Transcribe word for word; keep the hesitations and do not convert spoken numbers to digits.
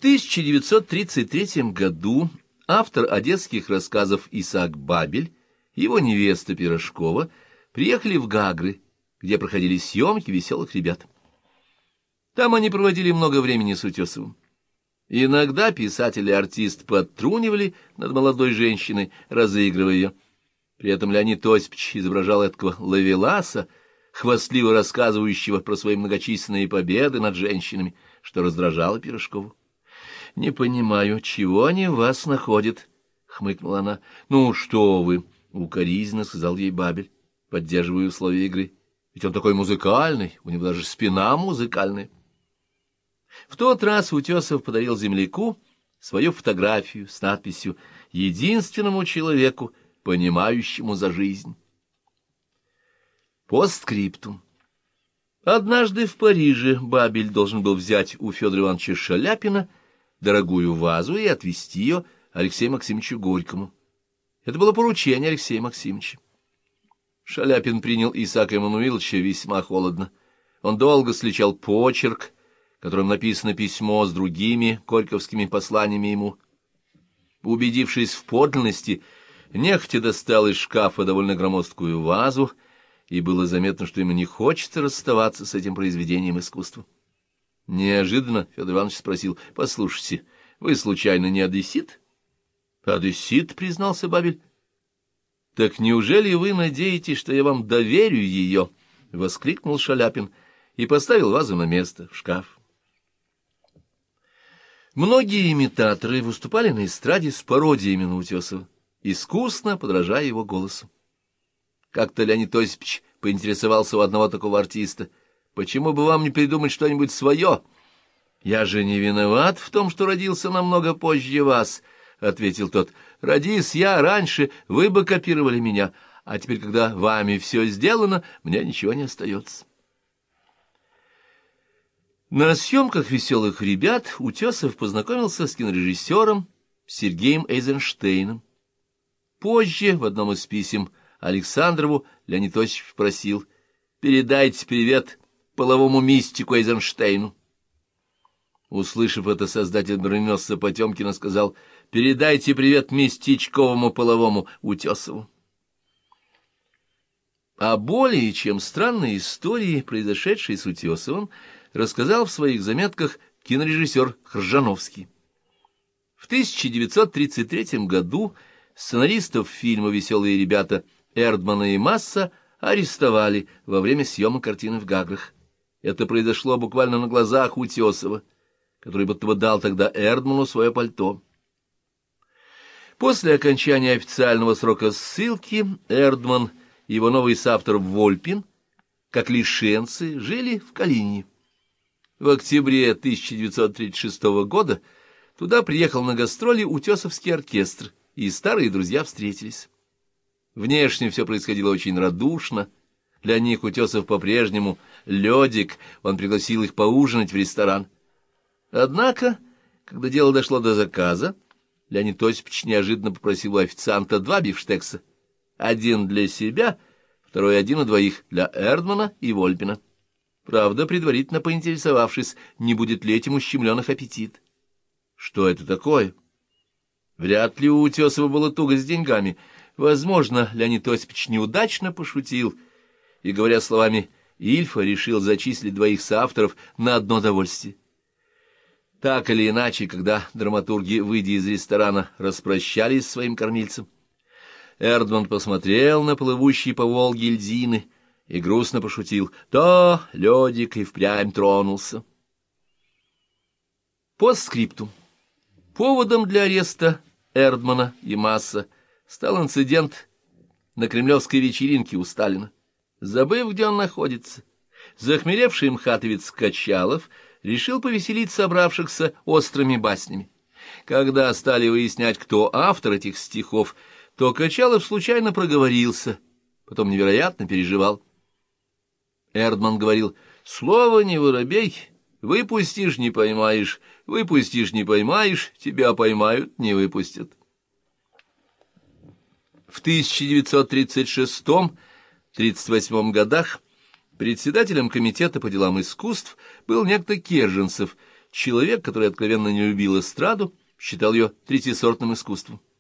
тысяча девятьсот тридцать третьем году автор одесских рассказов Исаак Бабель и его невеста Пирожкова приехали в Гагры, где проходили съемки «Веселых ребят». Там они проводили много времени с Утесовым. Иногда писатель и артист подтрунивали над молодой женщиной, разыгрывая ее. При этом Леонид Осипович изображал эткого ловеласа, хвастливо рассказывающего про свои многочисленные победы над женщинами, что раздражало Пирожкову. — Не понимаю, чего они в вас находят? — хмыкнула она. — Ну, что вы! — укоризненно сказал ей Бабель, поддерживая условия игры. — Ведь он такой музыкальный, у него даже спина музыкальная. В тот раз Утесов подарил земляку свою фотографию с надписью «Единственному человеку, понимающему за жизнь». Постскриптум. Однажды в Париже Бабель должен был взять у Федора Ивановича Шаляпина дорогую вазу и отвезти ее Алексею Максимовичу Горькому. Это было поручение Алексея Максимовича. Шаляпин принял Исаака Эммануиловича весьма холодно. Он долго сличал почерк, которым написано письмо с другими горьковскими посланиями ему. Убедившись в подлинности, нехотя достал из шкафа довольно громоздкую вазу, и было заметно, что ему не хочется расставаться с этим произведением искусства. Неожиданно Федор Иванович спросил: — Послушайте, вы случайно не одессит? — Одессит, — признался Бабель. — Так неужели вы надеетесь, что я вам доверю ее? — воскликнул Шаляпин и поставил вазу на место, в шкаф. Многие имитаторы выступали на эстраде с пародиями на Утесова, искусно подражая его голосу. Как-то Леонид Осипович поинтересовался у одного такого артиста: — Почему бы вам не придумать что-нибудь свое? — Я же не виноват в том, что родился намного позже вас, — ответил тот. — Родись я раньше, вы бы копировали меня, а теперь, когда вами все сделано, мне ничего не остается. На съемках «Веселых ребят» Утесов познакомился с кинорежиссером Сергеем Эйзенштейном. Позже, в одном из писем Александрову, Леонид Осипович просил: «Передайте привет половому мистику Эйзенштейну». Услышав это, создатель броненосца Потемкина сказал: «Передайте привет местечковому половому Утесову». О более чем странной истории, произошедшей с Утесовым, рассказал в своих заметках кинорежиссер Хржановский. В тысяча девятьсот тридцать третьем году сценаристов фильма «Веселые ребята» Эрдмана и Масса арестовали во время съемок картины в Гаграх. Это произошло буквально на глазах Утесова, который будто бы дал тогда Эрдману свое пальто. После окончания официального срока ссылки Эрдман и его новый соавтор Вольпин, как лишенцы, жили в Калинине. В октябре тысяча девятьсот тридцать шестого года туда приехал на гастроли Утесовский оркестр, и старые друзья встретились. Внешне все происходило очень радушно. Для них Утесов по-прежнему ледик, он пригласил их поужинать в ресторан. Однако, когда дело дошло до заказа, Леонид Осипович неожиданно попросил у официанта два бифштекса. Один для себя, второй один у двоих, для Эрдмана и Вольпина. Правда, предварительно поинтересовавшись, не будет ли этим ущемлен их аппетит. Что это такое? Вряд ли у Утесова было туго с деньгами. Возможно, Леонид Осипович неудачно пошутил, и, говоря словами Ильфа, решил зачислить двоих соавторов на одно довольствие. Так или иначе, когда драматурги, выйдя из ресторана, распрощались с своим кормильцем, Эрдман посмотрел на плывущие по Волге льдины и грустно пошутил: «Да, ледик и впрямь тронулся». Постскриптум. Поводом для ареста Эрдмана и Масса стал инцидент на кремлевской вечеринке у Сталина. Забыв, где он находится, захмелевший мхатовец Качалов решил повеселить собравшихся острыми баснями. Когда стали выяснять, кто автор этих стихов, то Качалов случайно проговорился, потом невероятно переживал. Эрдман говорил: «Слово не воробей, выпустишь — не поймаешь, выпустишь — не поймаешь, тебя поймают — не выпустят». В тысяча девятьсот тридцать шестом — тридцать восьмом годах председателем комитета по делам искусств был некто Керженцев, Человек, который откровенно не любил эстраду, считал ее третьесортным искусством.